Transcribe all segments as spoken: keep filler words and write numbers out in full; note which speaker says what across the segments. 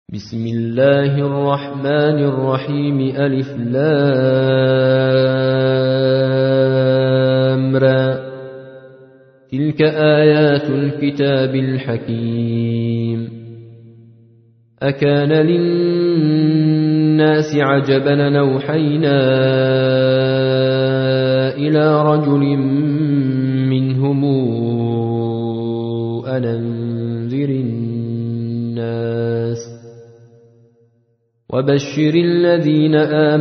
Speaker 1: بسم الله الرحمن الرحيم ألف لام را تلك آيات الكتاب الحكيم أكان للناس عجبا أن أوحينا إلى رجل منهم أن أنذر الناس وبشر الذين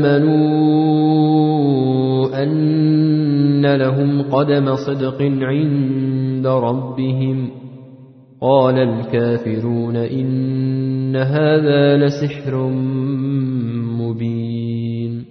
Speaker 1: آمنوا أن لهم قدم صدق عند ربهم قال الكافرون إن هذا لسحر مبين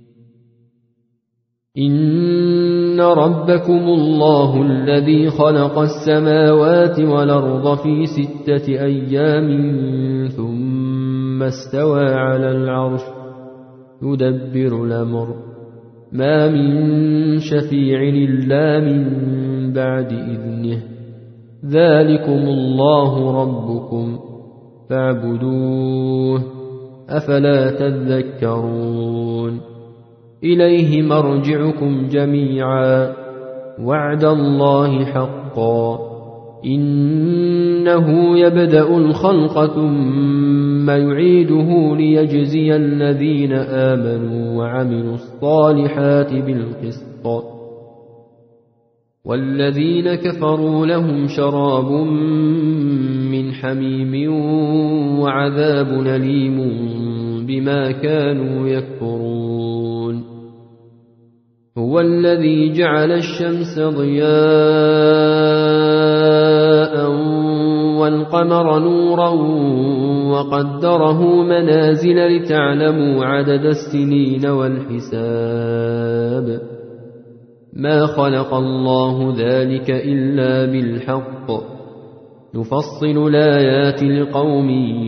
Speaker 1: إن ربكم الله الذي خلق السماوات والأرض في ستة أيام ثم ثم استوى على العرش يدبر الأمر ما من شفيع إلا من بعد إذنه ذلكم الله ربكم فاعبدوه أفلا تذكرون إليه مرجعكم جميعا وعد الله حقا إنه يبدأ الخلق ثم يعيده ليجزي الذين آمنوا وعملوا الصالحات بالقسط والذين كفروا لهم شراب من حميم وعذاب أليم بما كانوا يكفرون هو الذي جعل الشمس ضياء والقمر نورا وقدره منازل لتعلموا عدد السنين والحساب ما خلق الله ذلك إلا بالحق نفصل الآيات لقوم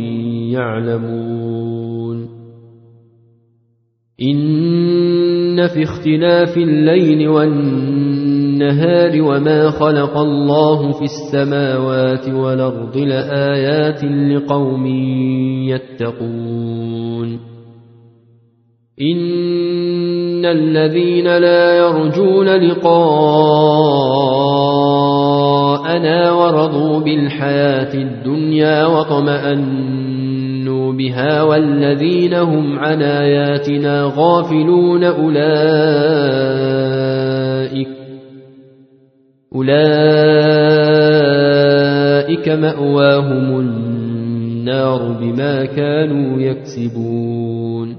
Speaker 1: يعلمون إن في اختلاف الليل والنهار وما خلق الله في السماوات والأرض لآيات لقوم يتقون إن الذين لا يرجون لقاءنا ورضوا بالحياة الدنيا وطمأنوا بها والذين هم عن آياتنا غافلون أولئك أولئك مأواهم النار بما كانوا يكسبون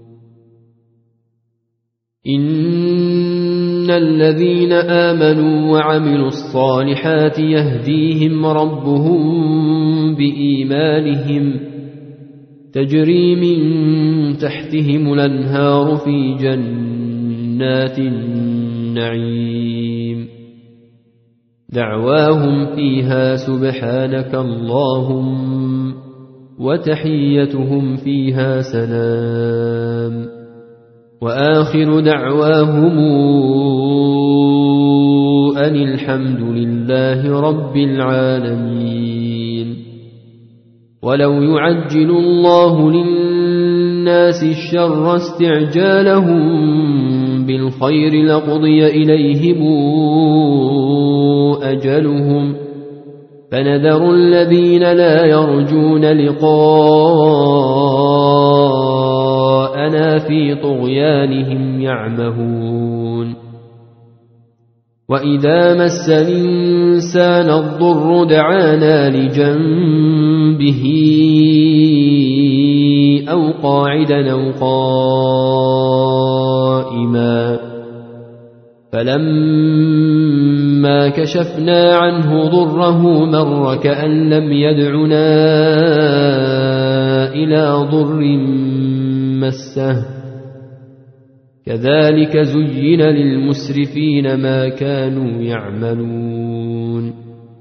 Speaker 1: إن الذين آمنوا وعملوا الصالحات يهديهم ربهم بإيمانهم تجري من تحتهم الأنهار في جنات النعيم دعواهم فيها سبحانك اللهم وتحيتهم فيها سلام وآخر دعواهم أن الحمد لله رب العالمين ولو يعجل الله للناس الشر استعجالهم بالخير لقضي إليهم أجلهم فنذر الذين لا يرجون لقاءنا في طغيانهم يعمهون وإذا مس الإنسان الضر دعانا لجنبه أو قاعدا أو قائما فلما كشفنا عنه ضره مر كأن لم يدعنا إلى ضر مسه كذلك زين للمسرفين ما كانوا يعملون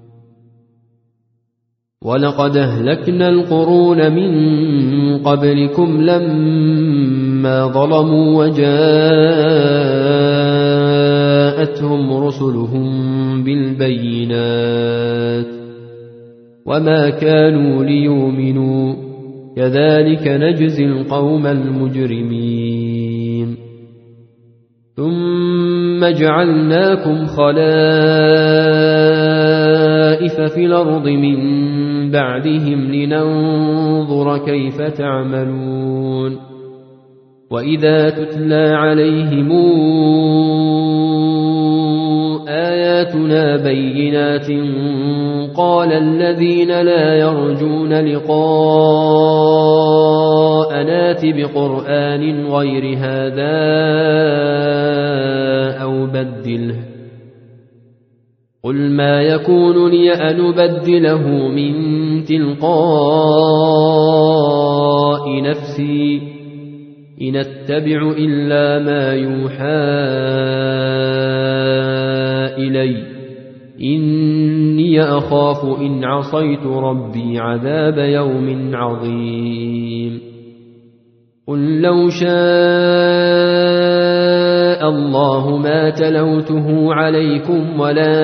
Speaker 1: ولقد أهلكنا القرون من قبلكم لما ظلموا وجاءتهم رسلهم بالبينات وما كانوا ليؤمنوا كذلك نجزي القوم المجرمين ثم جعلناكم خلائف في الأرض من بعدهم لننظر كيف تعملون وإذا تتلى عليهم آياتنا بينات قال الذين لا يرجون لقاءنا ائت بقرآن غير هذا أو بدله قل ما يكون لي أن أبدله من تلقاء نفسي إن أتبع إلا ما يوحى إلي إني أخاف إن عصيت ربي عذاب يوم عظيم قل لو شاء الله ما تلوته عليكم ولا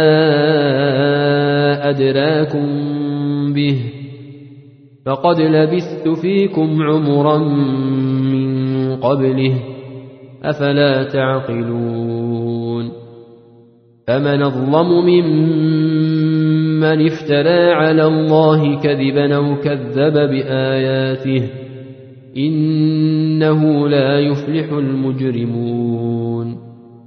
Speaker 1: أدراكم به فقد لبثت فيكم عمرا من قبله أفلا تعقلون فمن أظلم ممن افترى على الله كذبا أو كذب بآياته إنه لا يفلح المجرمون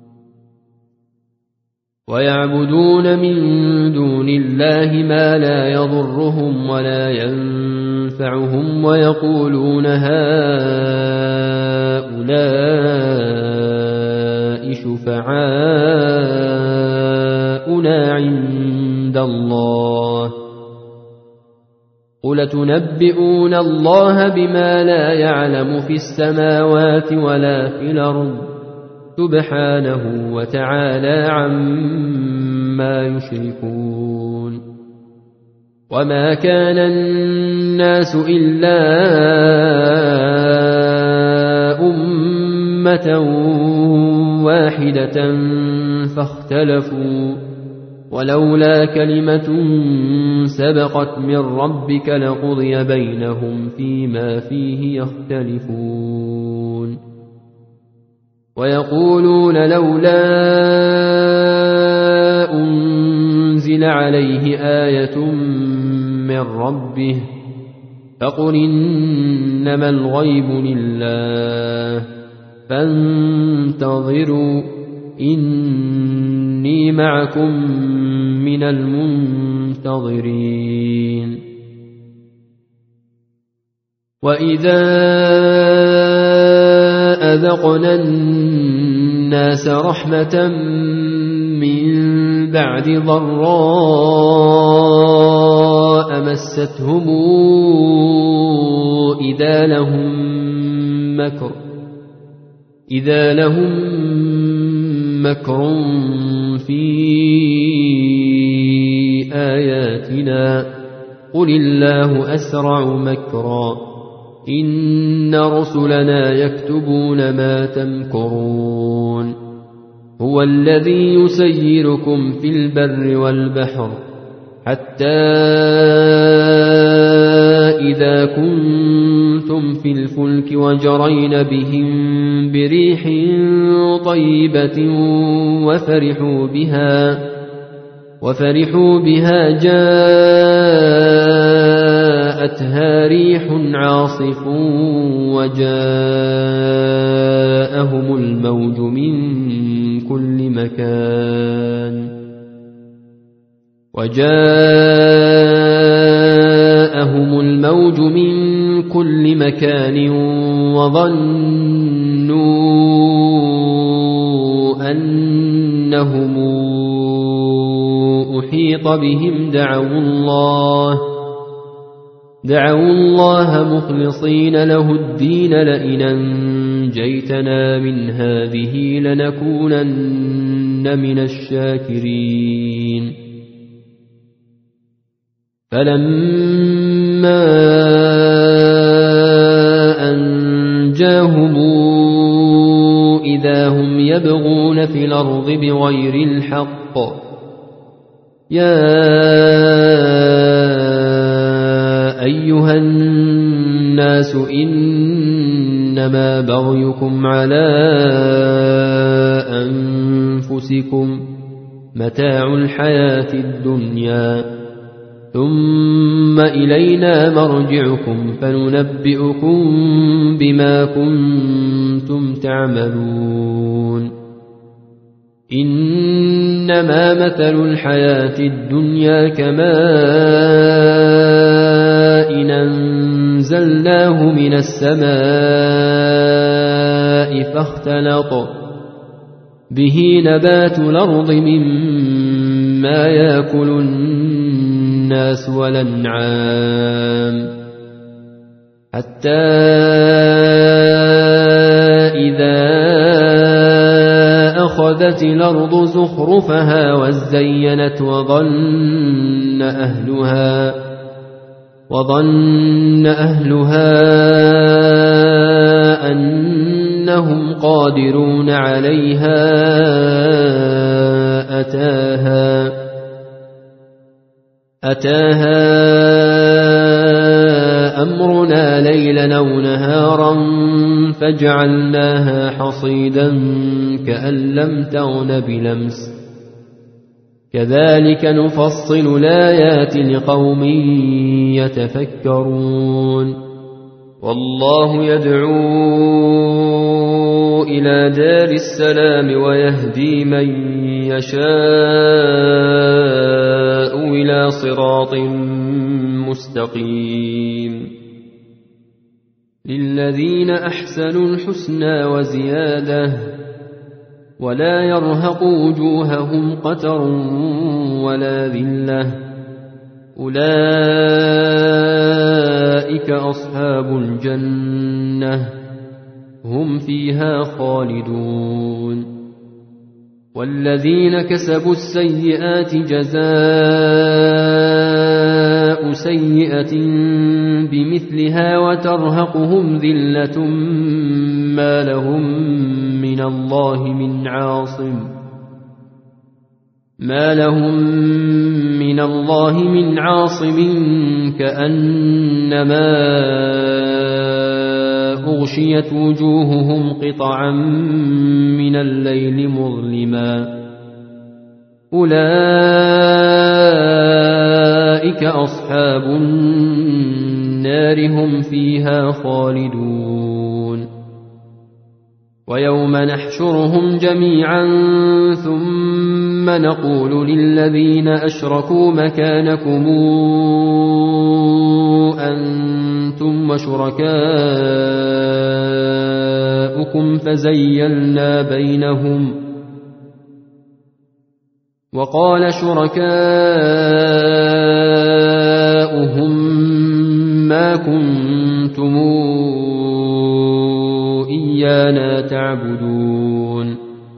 Speaker 1: ويعبدون من دون الله ما لا يضرهم ولا ينفعهم ويقولون هؤلاء شفعاؤنا عند الله قل تنبئون الله بما لا يعلم في السماوات ولا في الأرض سبحانه وتعالى عما يشركون وما كان الناس إلا أمة واحدة فاختلفوا ولولا كلمة سبقت من ربك لقضي بينهم فيما فيه يختلفون ويقولون لولا أنزل عليه آية من ربه فقل إنما الغيب لله فانتظروا إني معكم من المنتظرين وإذا أذقنا الناس رحمة من بعد ضراء مستهم إذا لهم مكر إذا لهم مكر في آياتنا قل الله أسرع مكرا إن رسلنا يكتبون ما تمكرون هو الذي يسيركم في البر والبحر حتى إذا كنتم في الفلك وجرين بهم بريح طيبة وفرحوا بها وفرحوا بها جاءتها ريح عاصف وجاءهم الموج من كل مكان وجاءهم الموج من كل مكان وظنوا أنهم أحيط بهم دعوا الله دعوا الله مخلصين له الدين لئن أنجيتنا من هذه لنكونن من الشاكرين فلما أنجاهم إذا هم يبغون في الأرض بغير الحق يا أيها الناس إنما بغيكم على أنفسكم متاع الحياة الدنيا ثم إلينا مرجعكم فننبئكم بما كنتم تعملون إنما مثل الحياة الدنيا كماء أنزلناه من السماء فاختلط به نبات الأرض مما يأكل الناس والأنعام حتى إذا أخذت الأرض زخرفها وزينت وظن أهلها وظن أهلها أنهم قادرون عليها أتاها أتاها أمرنا ليلا أو نهارا فجعلناها حصيدا كأن لم تغن بلمس كذلك نفصل الآيات لقوم يتفكرون والله يدعو إلى دار السلام ويهدي من يشاء إلى صراط مستقيم للذين أحسنوا الحسنى وزيادة ولا يرهق وجوههم قتر ولا ذلة أولئك أصحاب الجنة هم فيها خالدون والذين كسبوا السيئات جزاء سيئة بمثلها وترهقهم ذلة ما لهم من الله من عاصم ما لهم من الله من عاصم كأنما أغشيت وجوههم قطعا من الليل مظلما أولئك أصحاب النار هم فيها خالدون ويوم نحشرهم جميعا ثم نقول للذين أشركوا مكانكم أنتم وشركاؤكم فزيلنا بينهم وقال شركاؤهم ما كنتم إيانا تعبدون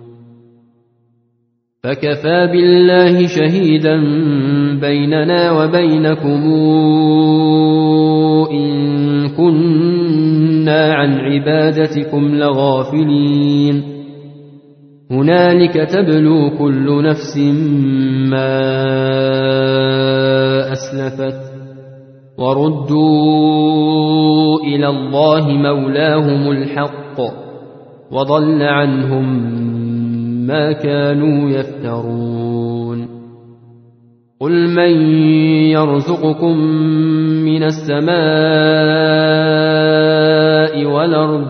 Speaker 1: فكفى بالله شهيدا بيننا وبينكم إن كنا عن عبادتكم لغافلين هنالك تبلو كل نفس ما أسلفت وردوا إلى الله مولاهم الحق وضل عنهم ما كانوا يفترون قل من يرزقكم من السماء والأرض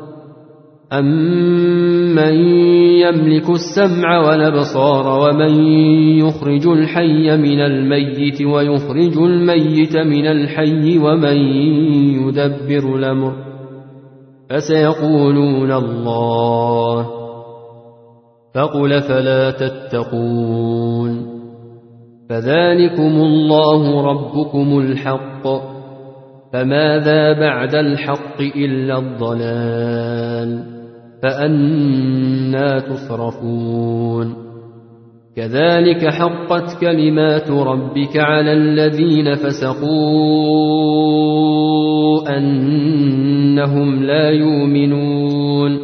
Speaker 1: أمن يملك السمع والأبصار ومن يخرج الحي من الميت ويخرج الميت من الحي ومن يدبر الأمر فسيقولون الله فقل فلا تتقون فذلكم الله ربكم الحق فماذا بعد الحق إلا الضلال فأنى تصرفون كذلك حقت كلمات ربك على الذين فسقوا أنهم لا يؤمنون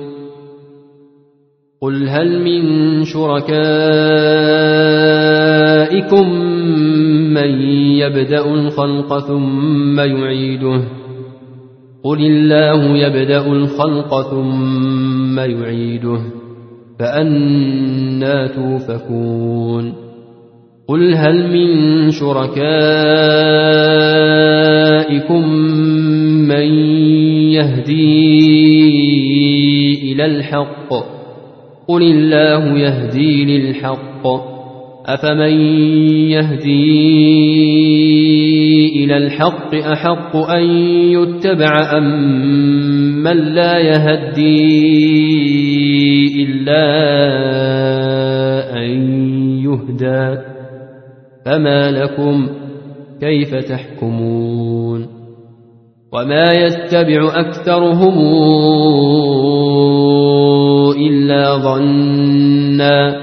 Speaker 1: قل هل من شركائكم من من يبدأ الخلق ثم يعيده قل الله يبدأ الخلق ثم يعيده فأنى توفكون قل هل من شركائكم من يهدي إلى الحق قل الله يهدي للحق أفمن يهدي إلى الحق أحق أن يتبع أم من لا يهدي إلا أن يهدى فما لكم كيف تحكمون وما يتبع أكثرهم إلا ظنا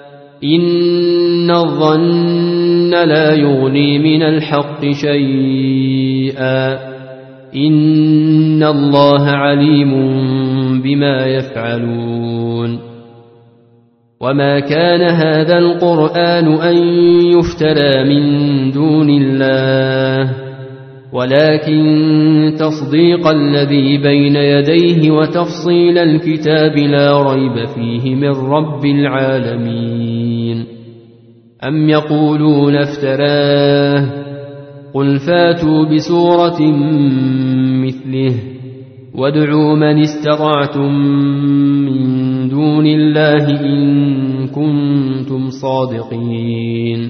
Speaker 1: إن الظن لا يغني من الحق شيئا إن الله عليم بما يفعلون وما كان هذا القرآن أن يفترى من دون الله ولكن تصديق الذي بين يديه وتفصيل الكتاب لا ريب فيه من رب العالمين أم يقولون افتراه قل فاتوا بسورة مثله وادعوا من استطعتم من دون الله إن كنتم صادقين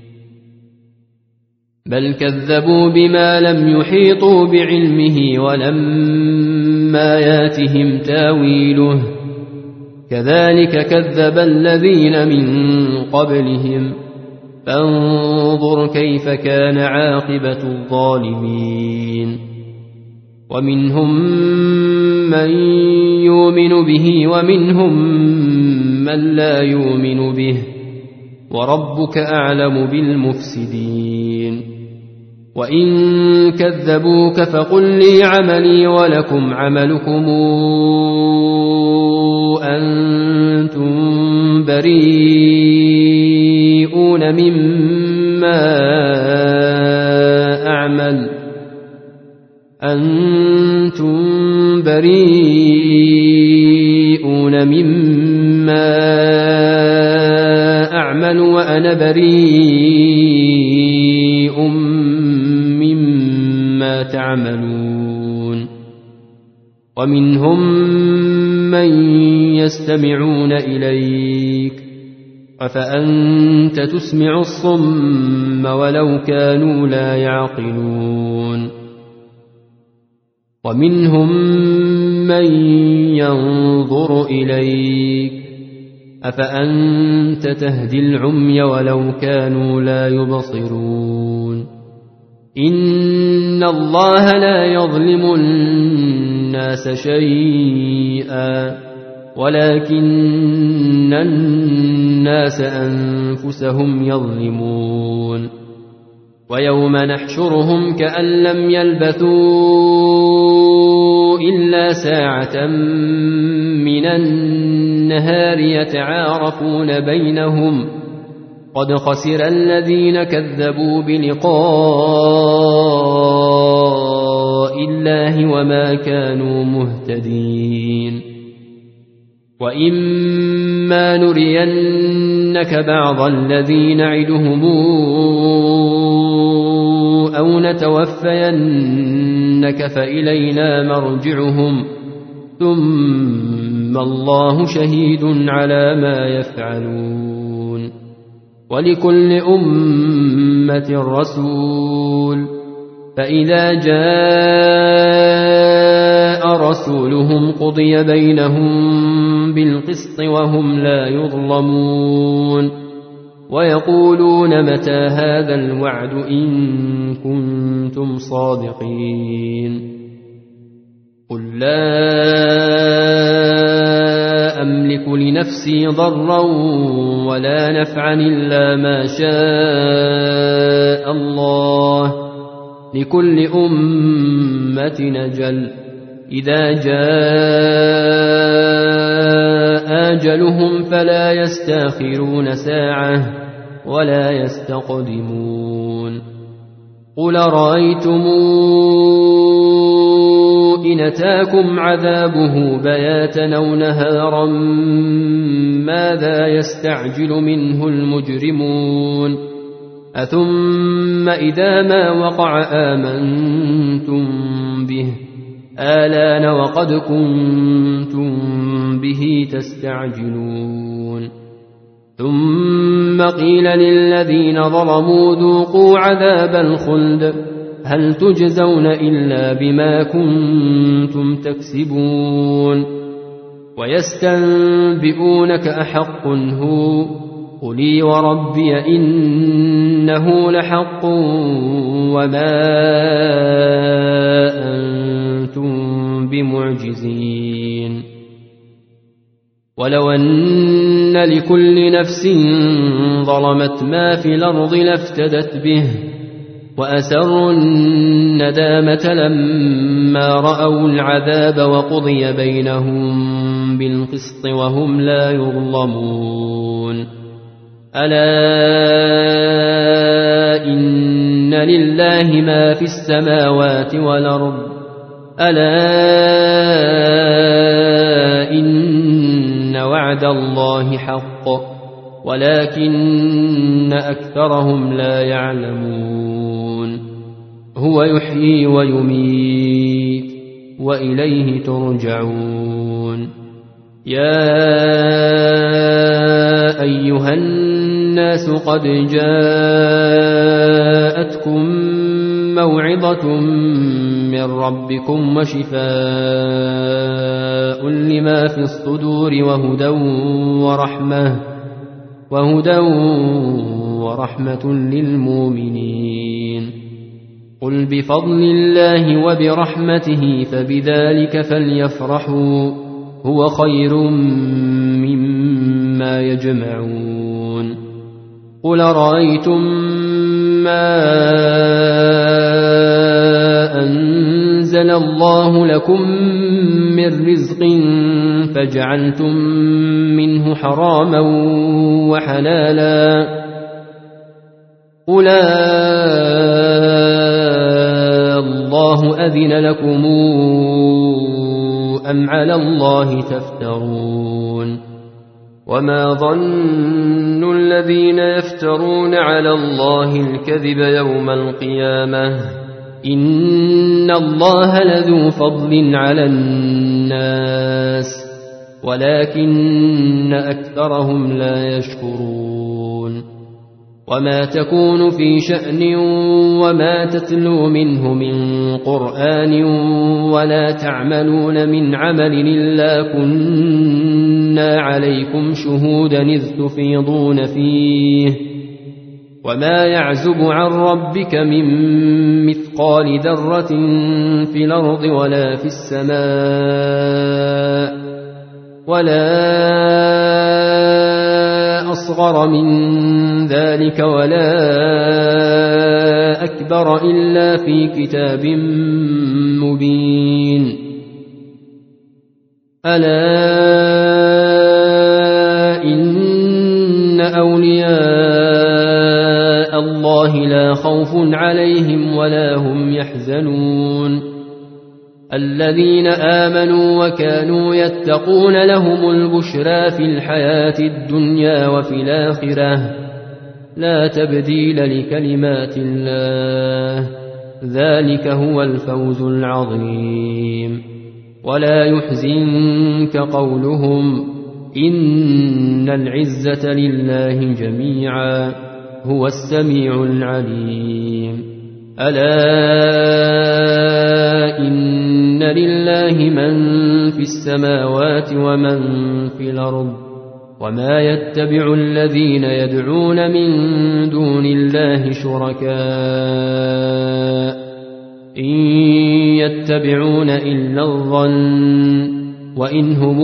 Speaker 1: بل كذبوا بما لم يحيطوا بعلمه ولما ياتهم تاويله كذلك كذب الذين من قبلهم فانظر كيف كان عاقبة الظالمين ومنهم من يؤمن به ومنهم من لا يؤمن به وربك أعلم بالمفسدين وإن كذبوك فقل لي عملي ولكم عملكم أنتم بريئون مما أعمل أنتم بريئون مما أعمل وأنا بريء مما تعملون ومنهم من يستمعون إليك أفأنت تسمع الصم ولو كانوا لا يعقلون ومنهم من ينظر إليك أفأنت تهدي العمي ولو كانوا لا يبصرون إن الله لا يظلم الناس شيئا ولكن الناس أنفسهم يظلمون ويوم نحشرهم كأن لم يلبثوا إلا ساعة من النهار يتعارفون بينهم قد خسر الذين كذبوا بلقاء الله وما كانوا مهتدين وإما نرينك بعض الذي نعدهم أو نتوفينك فإلينا مرجعهم ثم الله شهيد على ما يفعلون ولكل أمة رسول فإذا جاء رسولهم قضي بينهم بالقسط وهم لا يظلمون ويقولون متى هذا الوعد إن كنتم صادقين قل لا أملك لنفسي ضرا ولا نفعا إلا ما شاء الله لكل أمة أجل إذا جاء أجلهم فلا يستاخرون ساعة ولا يستقدمون قل رأيتم إن أتاكم عذابه بياتا أو نهارا ماذا يستعجل منه المجرمون أثم إذا ما وقع آمنتم به آلان وقد كنتم به تستعجلون ثم قيل للذين ظلموا ذوقوا عذاب الخلد هل تجزون إلا بما كنتم تكسبون ويستنبئونك أحق هو قل وربي إنه لحق وما أنتم بمعجزين ولو أن لكل نفس ظلمت ما في الأرض لافتدت به وأسروا الندامة لما رأوا العذاب وقضي بينهم بالقسط وهم لا يظلمون ألا إن لله ما في السماوات والأرض ألا إن وعد الله حق ولكن أكثرهم لا يعلمون هو يحيي ويميت وإليه ترجعون يا أيها الناس قد جاءتكم موعظة من ربكم وشفاء لما في الصدور وهدى ورحمة وهدى ورحمة للمؤمنين قل بفضل الله وبرحمته فبذلك فليفرحوا هو خير مما يجمعون قل رأيتم ما أنزل الله لكم من رزق فجعلتم منه حراما وحلالا قل الله أذن لكم أم على الله تفترون وما ظن الذين يفترون على الله الكذب يوم القيامة إن الله لذو فضل على الناس ولكن أكثرهم لا يشكرون وما تكون في شأن وما تتلو منه من قرآن ولا تعملون من عمل إلا كنا عليكم شهودا إذ تفيضون فيه وما يعزب عن ربك من مثقال ذرة في الأرض ولا في السماء ولا أصغر من ذلك ولا أكبر إلا في كتاب مبين ألا إن أولياء الله لا خوف عليهم ولا هم يحزنون الذين آمنوا وكانوا يتقون لهم البشرى في الحياة الدنيا وفي الآخرة لا تبديل لكلمات الله ذلك هو الفوز العظيم ولا يحزنك قولهم إن العزة لله جميعا هو السميع العليم ألا إن لله من في السماوات ومن في الأرض وما يتبع الذين يدعون من دون الله شركاء إن يتبعون إلا الظن وإن هم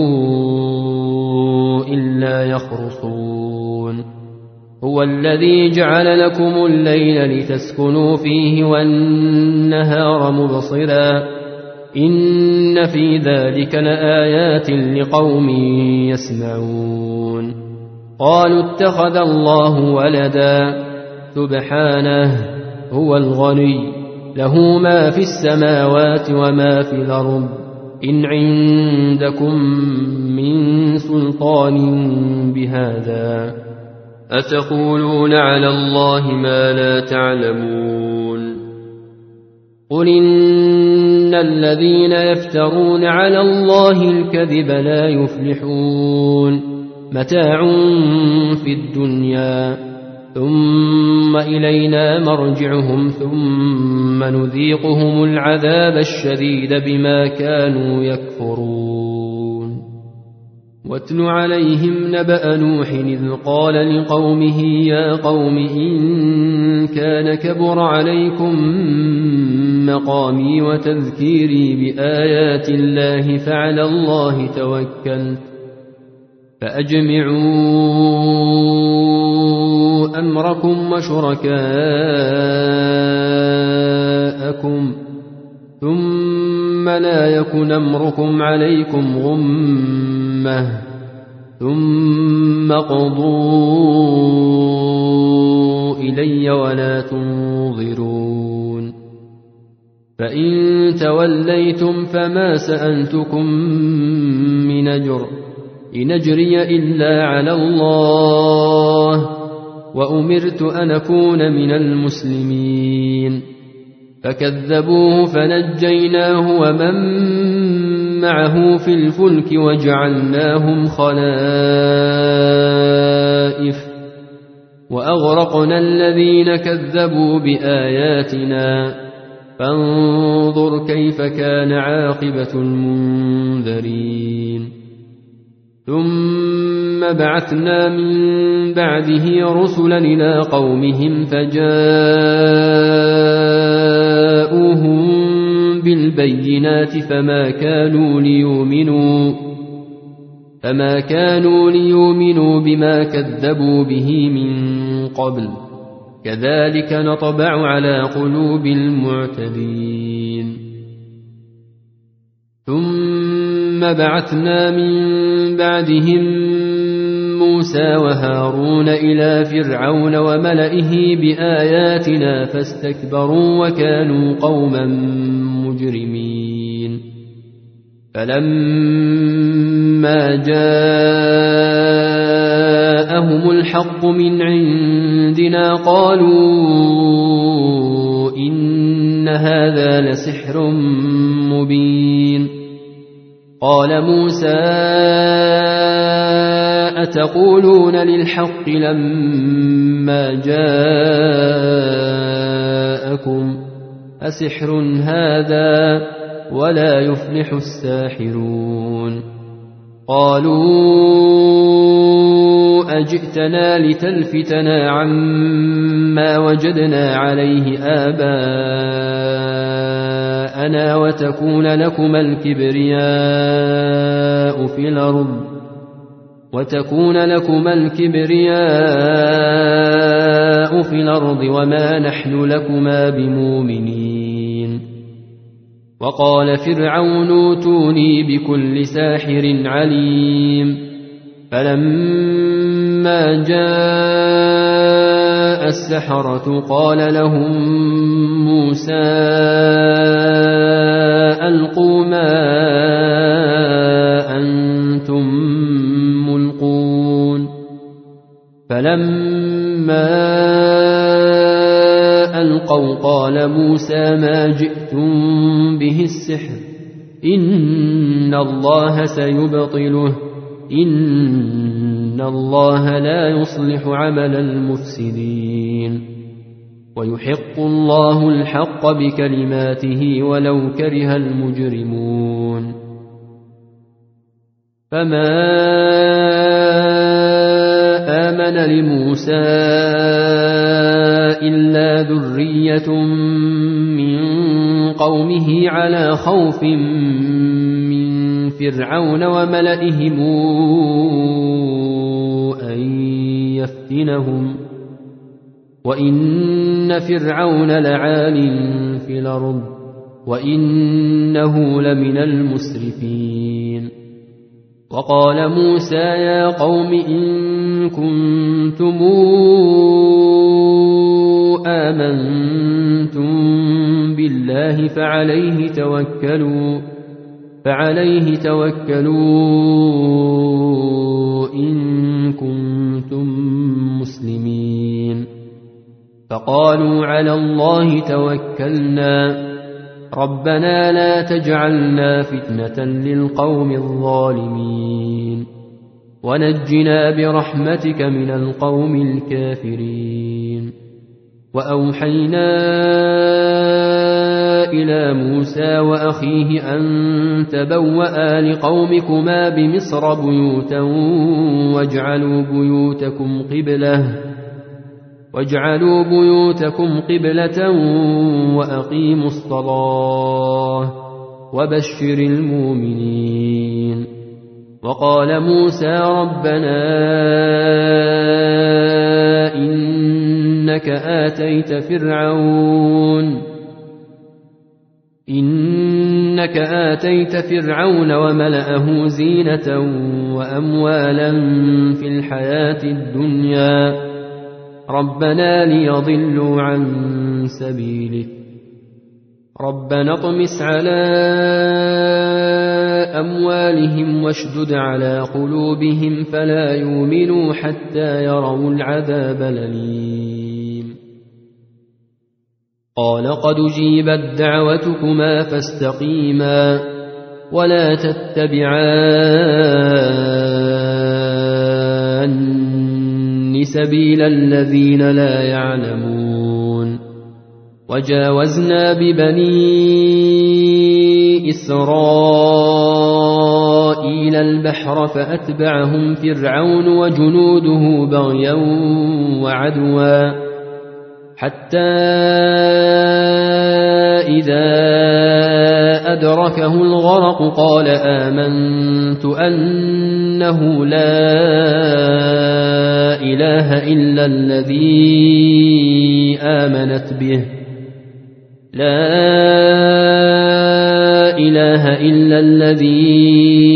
Speaker 1: إلا يخرصون هو الذي جعل لكم الليل لتسكنوا فيه والنهار مبصرا إن في ذلك لآيات لقوم يسمعون قالوا اتخذ الله ولدا سبحانه هو الغني له ما في السماوات وما في الأرض إن عندكم من سلطان بهذا أتقولون على الله ما لا تعلمون قل إن الذين يفترون على الله الكذب لا يفلحون متاع في الدنيا ثم إلينا مرجعهم ثم نذيقهم العذاب الشديد بما كانوا يكفرون واتل عليهم نبأ نوح إذ قال لقومه يا قوم إن كان كبر عليكم مقامي وتذكيري بآيات الله فعلى الله توكلت فأجمعوا أمركم وشركاءكم ثم لا يكن أمركم عليكم غمة ثم قضوا إلي ولا تنظرون فإن توليتم فما سألتكم من أجر إن أجري إلا على الله وأمرت أن أكون من المسلمين فكذبوه فنجيناه ومن معه في الفلك وجعلناهم خلائف وأغرقنا الذين كذبوا بآياتنا فانظر كيف كان عاقبة المنذرين ثم بعثنا من بعده رسلا إلى قومهم فجاءوهم بالبينات فما كانوا ليؤمنوا فما كانوا ليؤمنوا بما كذبوا به من قبل كذلك نطبع على قلوب المعتدين ثم بعثنا من بعدهم موسى وهارون إلى فرعون وملئه بآياتنا فاستكبروا وكانوا قوما مجرمين فلما جاءهم الحق من عندنا قالوا إن هذا لسحر مبين قال موسى أتقولون للحق لما جاءكم أسحر هذا ولا يفلح الساحرون قالوا أجئتنا لتلفتنا عما وجدنا عليه آباءنا وتكون لكما الكبرياء في الأرض وتكون لكما الكبرياء في الأرض وما نحن لكما بمؤمنين وقال فرعون اوتوني بكل ساحر عليم فلما جاء السحرة قال لهم موسى ألقوا ما أنتم ملقون فلما ألقوا قال موسى ما جئتم به السحر إن الله سيبطله إن الله لا يصلح عمل المفسدين ويحق الله الحق بكلماته ولو كره المجرمون فما آمن لموسى إلا ذرية من قومه على خوف من فرعون وملئهم أن يفتنهم وإن فرعون لعال في الأرض وإنه لمن المسرفين وقال موسى يا قوم إن كنتم آمنتم بالله فعليه توكلوا فعليه توكلوا إن كنتم مسلمين فقالوا على الله توكلنا ربنا لا تجعلنا فتنة للقوم الظالمين ونجنا برحمتك من القوم الكافرين وأوحينا إلى موسى وأخيه أن تبوأ لقومكما بمصر بيوتا واجعلوا بيوتكم قبلة واجعلوا بيوتكم قبلة وأقيموا الصلاة وبشر المؤمنين وقال موسى ربنا إنك آتيت فرعون إنك آتيت فرعون وملأه زينة وأموالا في الحياة الدنيا ربنا ليضلوا عن سبيلك ربنا اطمس على أموالهم واشدد على قلوبهم فلا يؤمنوا حتى يروا العذاب الأليم قال قد جيبت دعوتكما فاستقيما ولا تتبعان سبيل الذين لا يعلمون وجاوزنا ببني إسرائيل البحر فأتبعهم فرعون وجنوده بغيا وعدوا حتى إذا أدركه الغرق قال آمنت أنه لا إله إلا الذي آمنت به لا إله إلا الذي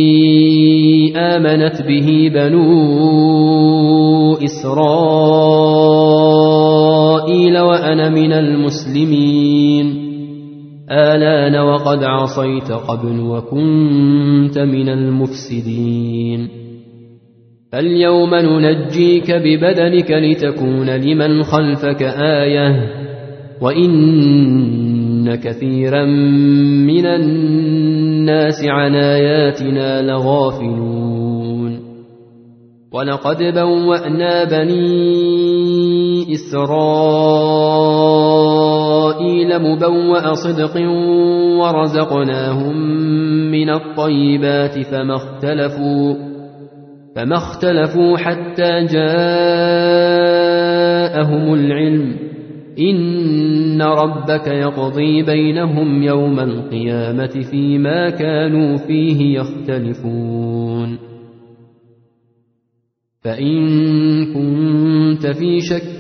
Speaker 1: آمنت به بنو إسرائيل وأنا من المسلمين آلان وقد عصيت قبل وكنت من المفسدين فاليوم ننجيك ببدنك لتكون لمن خلفك آية وإن كثيرا من الناس عن آياتنا لغافلون ولقد بوأنا بني إسرائيل مبوأ صدق ورزقناهم من الطيبات فما اختلفوا فما اختلفوا حتى جاءهم العلم إن ربك يقضي بينهم يوم القيامة فيما كانوا فيه يختلفون فإن كنت في شك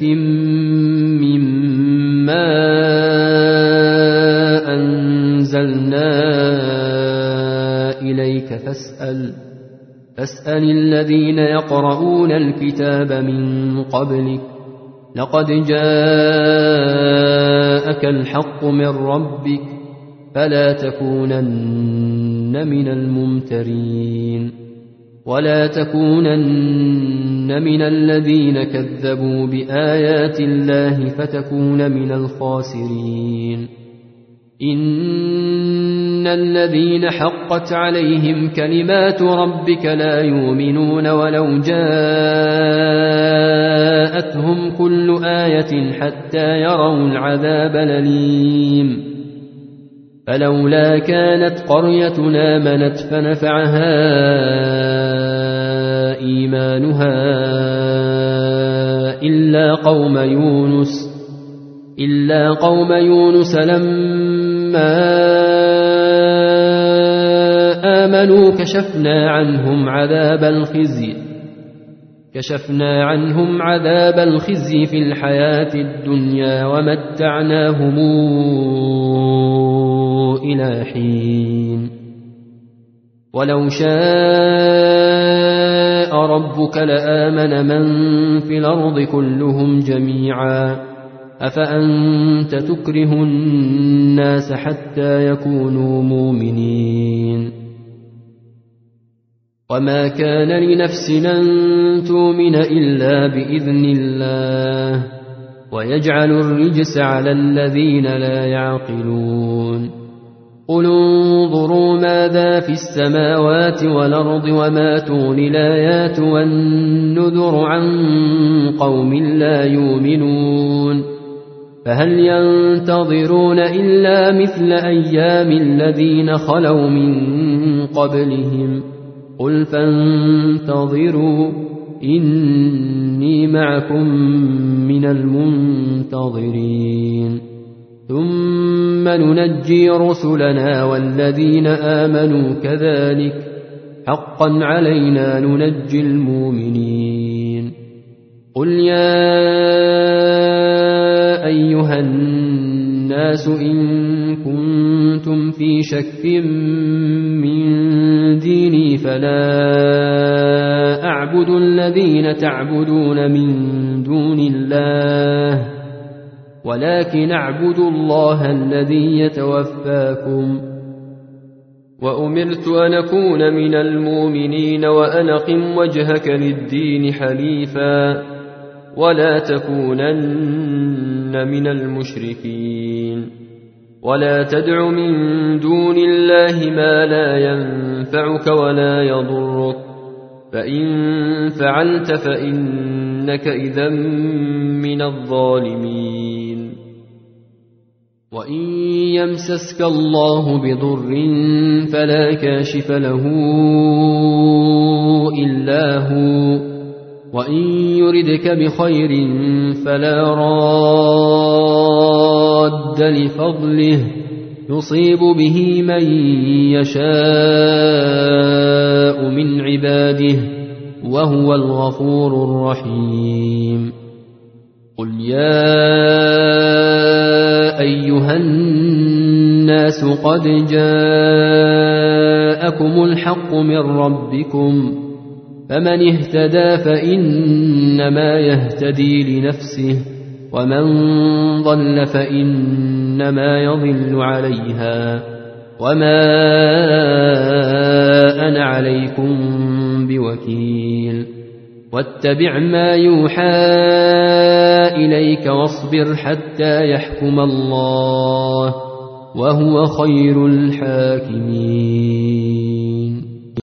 Speaker 1: مما أنزلنا إليك فاسأل فاسأل الذين يقرؤون الكتاب من قبلك لقد جاءك الحق من ربك فلا تكونن من الممترين ولا تكونن من الذين كذبوا بآيات الله فتكون من الخاسرين إن الذين حقت عليهم كلمات ربك لا يؤمنون ولو جاءتهم كل آية حتى يروا العذاب الأليم فلولا كانت قريتنا آمنت فنفعها إيمانها إلا قوم يونس إلا قوم يونس لما آمنوا كشفنا عنهم عذاب الخزي كشفنا عنهم عذاب الخزي في الحياة الدنيا ومتعناهم إلى حين ولو شاء ربك لآمن من في الأرض كلهم جميعا أفأنت تكره الناس حتى يكونوا مؤمنين وما كان لنفس أن تؤمن إلا بإذن الله ويجعل الرجس على الذين لا يعقلون قل انظروا ماذا في السماوات والأرض وما تغني الآيات والنذر عن قوم لا يؤمنون فهل ينتظرون إلا مثل أيام الذين خلوا من قبلهم قل فانتظروا إني معكم من المنتظرين ثم ننجي رسلنا والذين آمنوا كذلك حقا علينا ننجي المؤمنين قل يا أيها الناس إن كنتم في شك من ديني فلا أعبد الذين تعبدون من دون الله ولكن أعبد الله الذي يتوفاكم وأمرت أن أكون من المؤمنين وأن أقم وجهك للدين حنيفا ولا تكونن من المشركين ولا تدع من دون الله ما لا ينفعك ولا يضرك فإن فعلت فإنك إذا من الظالمين وإن يمسسك الله بضر فلا كاشف له إلا هو وإن يردك بخير فلا راد لفضله يصيب به من يشاء من عباده وهو الغفور الرحيم قل يا أيها الناس قد جاءكم الحق من ربكم فمن اهتدى فإنما يهتدي لنفسه ومن ضل فإنما يضل عليها وما أنا عليكم بوكيل واتبع ما يوحى إليك واصبر حتى يحكم الله وهو خير الحاكمين